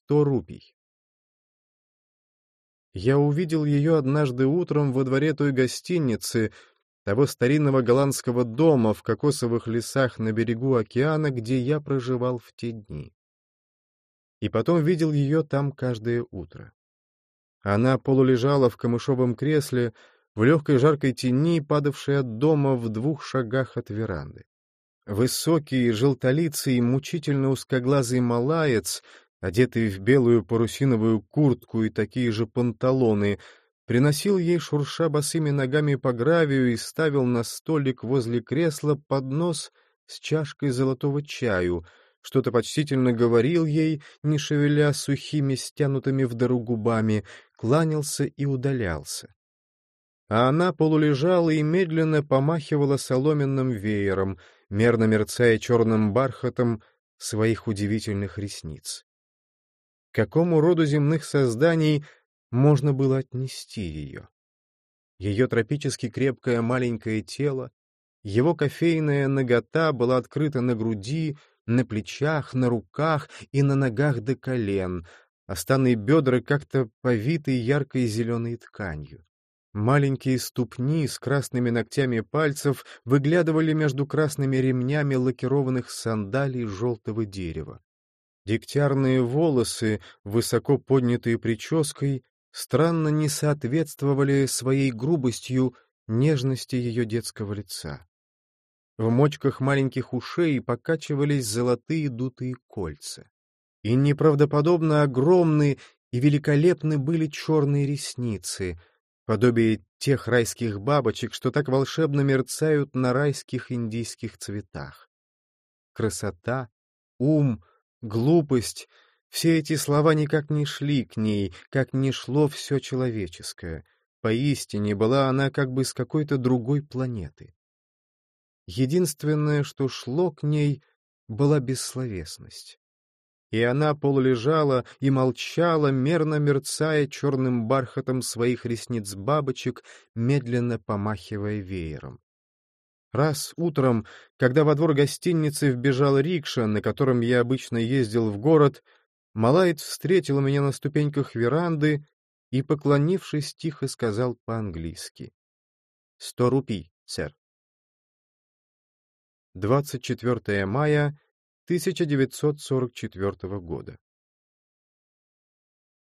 100 рупий. Я увидел ее однажды утром во дворе той гостиницы, того старинного голландского дома в кокосовых лесах на берегу океана, где я проживал в те дни. И потом видел ее там каждое утро. Она полулежала в камышовом кресле, в легкой жаркой тени, падавшей от дома в 2 шагах от веранды. Высокий, желтолицый, мучительно узкоглазый малаец, одетый в белую парусиновую куртку и такие же панталоны, приносил ей, шурша босыми ногами по гравию, и ставил на столик возле кресла поднос с чашкой золотого чаю, что-то почтительно говорил ей, не шевеля сухими, стянутыми вдору губами, кланялся и удалялся. А она полулежала и медленно помахивала соломенным веером, мерно мерцая черным бархатом своих удивительных ресниц. К какому роду земных созданий можно было отнести ее? Ее тропически крепкое маленькое тело, его кофейная нагота была открыта на груди, на плечах, на руках и на ногах до колен, а станы и бедра как-то повиты яркой зеленой тканью. Маленькие ступни с красными ногтями пальцев выглядывали между красными ремнями лакированных сандалий желтого дерева. Дегтярные волосы, высоко поднятые прической, странно не соответствовали своей грубостью нежности ее детского лица. В мочках маленьких ушей покачивались золотые дутые кольца. И неправдоподобно огромны и великолепны были черные ресницы, подобие тех райских бабочек, что так волшебно мерцают на райских индийских цветах. Красота, ум, глупость — все эти слова никак не шли к ней, как не шло все человеческое. Поистине была она как бы с какой-то другой планеты. Единственное, что шло к ней, была бессловесность. И она полулежала и молчала, мерно мерцая черным бархатом своих ресниц бабочек, медленно помахивая веером. Раз утром, когда во двор гостиницы вбежала рикша, на котором я обычно ездил в город, малаец встретил меня на ступеньках веранды и, поклонившись, тихо сказал по-английски: «100 рупий, сэр». 24 мая 1944 года.